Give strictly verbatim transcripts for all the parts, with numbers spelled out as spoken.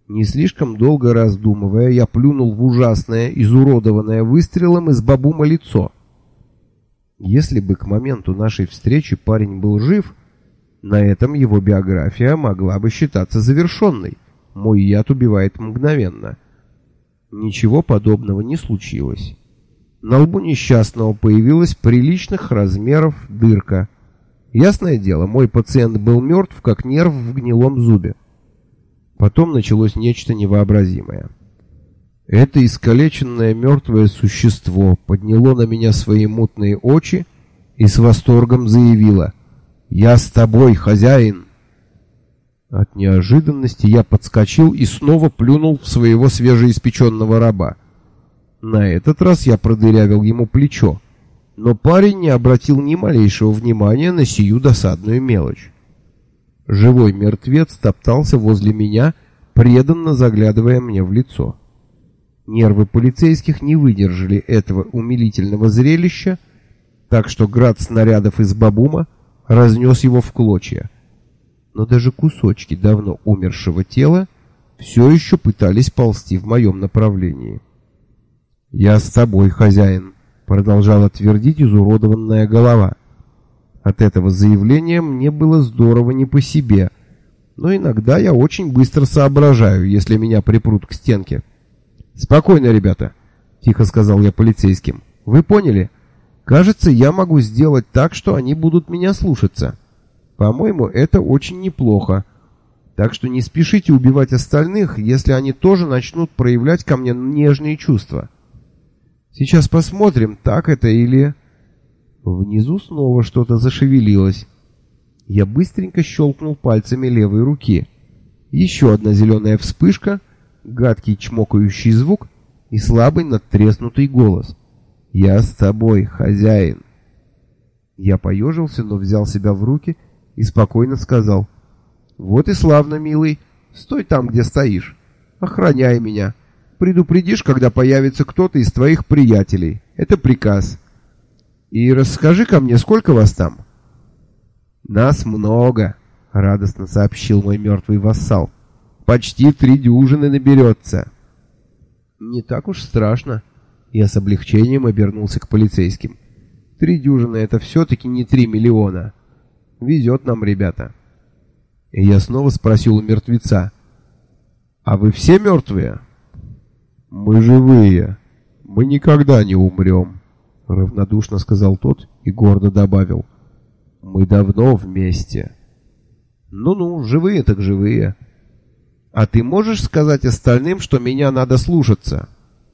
Не слишком долго раздумывая, я плюнул в ужасное, изуродованное выстрелом из бабума лицо. Если бы к моменту нашей встречи парень был жив, на этом его биография могла бы считаться завершенной. Мой яд убивает мгновенно. Ничего подобного не случилось. На лбу несчастного появилась приличных размеров дырка. Ясное дело, мой пациент был мертв, как нерв в гнилом зубе. Потом началось нечто невообразимое. Это искалеченное мертвое существо подняло на меня свои мутные очи и с восторгом заявило: «Я с тобой, хозяин!» От неожиданности я подскочил и снова плюнул в своего свежеиспеченного раба. На этот раз я продырявил ему плечо, но парень не обратил ни малейшего внимания на сию досадную мелочь. Живой мертвец топтался возле меня, преданно заглядывая мне в лицо. Нервы полицейских не выдержали этого умилительного зрелища, так что град снарядов из бабума разнес его в клочья. Но даже кусочки давно умершего тела все еще пытались ползти в моем направлении. «Я с тобой, хозяин», — продолжала твердить изуродованная голова. От этого заявления мне было здорово не по себе, но иногда я очень быстро соображаю, если меня припрут к стенке. «Спокойно, ребята», — тихо сказал я полицейским. «Вы поняли? Кажется, я могу сделать так, что они будут меня слушаться. По-моему, это очень неплохо. Так что не спешите убивать остальных, если они тоже начнут проявлять ко мне нежные чувства. Сейчас посмотрим, так это или...» Внизу снова что-то зашевелилось. Я быстренько щелкнул пальцами левой руки. Еще одна зеленая вспышка, гадкий чмокающий звук и слабый надтреснутый голос. «Я с тобой, хозяин!» Я поежился, но взял себя в руки и спокойно сказал: «Вот и славно, милый. Стой там, где стоишь. Охраняй меня. Предупредишь, когда появится кто-то из твоих приятелей. Это приказ. И расскажи-ка мне, сколько вас там?» «Нас много», — радостно сообщил мой мертвый вассал. «Почти три дюжины наберется». «Не так уж страшно». Я с облегчением обернулся к полицейским. «Три дюжины — это все-таки не три миллиона. Везет нам, ребята». И я снова спросил у мертвеца: «А вы все мертвые?» «Мы живые. Мы никогда не умрем», — равнодушно сказал тот и гордо добавил: «Мы давно вместе». «Ну-ну, живые так живые. А ты можешь сказать остальным, что меня надо слушаться?»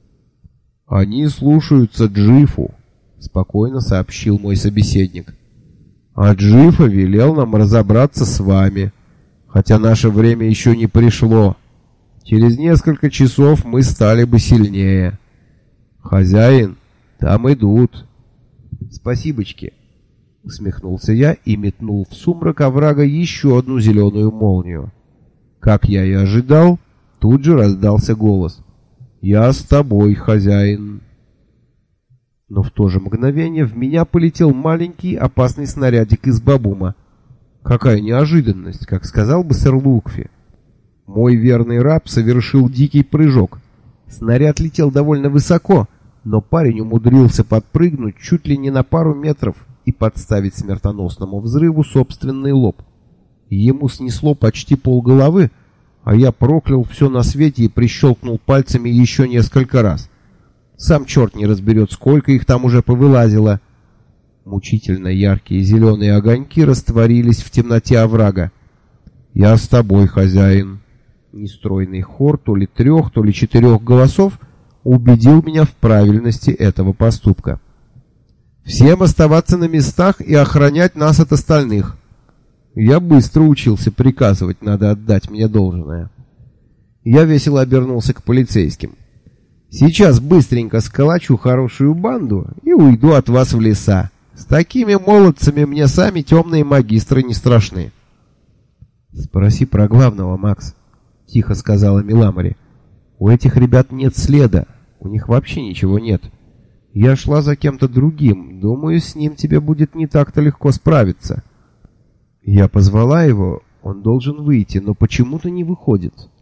«Они слушаются Джифу», — спокойно сообщил мой собеседник. «А Джифа велел нам разобраться с вами, хотя наше время еще не пришло. Через несколько часов мы стали бы сильнее. Хозяин, там идут». «Спасибочки», — усмехнулся я и метнул в сумрак оврага еще одну зеленую молнию. Как я и ожидал, тут же раздался голос: «Я с тобой, хозяин». Но в то же мгновение в меня полетел маленький опасный снарядик из бабума. Какая неожиданность, как сказал бы сэр Лукфи. Мой верный раб совершил дикий прыжок. Снаряд летел довольно высоко, но парень умудрился подпрыгнуть чуть ли не на пару метров и подставить смертоносному взрыву собственный лоб. Ему снесло почти полголовы, а я проклял все на свете и прищелкнул пальцами еще несколько раз. Сам черт не разберет, сколько их там уже повылазило. Мучительно яркие зеленые огоньки растворились в темноте оврага. «Я с тобой, хозяин». Нестройный хор то ли трех, то ли четырех голосов убедил меня в правильности этого поступка. «Всем оставаться на местах и охранять нас от остальных». Я быстро учился приказывать, надо отдать мне должное. Я весело обернулся к полицейским. «Сейчас быстренько сколочу хорошую банду и уйду от вас в леса. С такими молодцами мне сами темные магистры не страшны». «Спроси про главного, Макс», — тихо сказала Миламори. «У этих ребят нет следа, у них вообще ничего нет. Я шла за кем-то другим, думаю, с ним тебе будет не так-то легко справиться». Я позвала его, он должен выйти, но почему-то не выходит.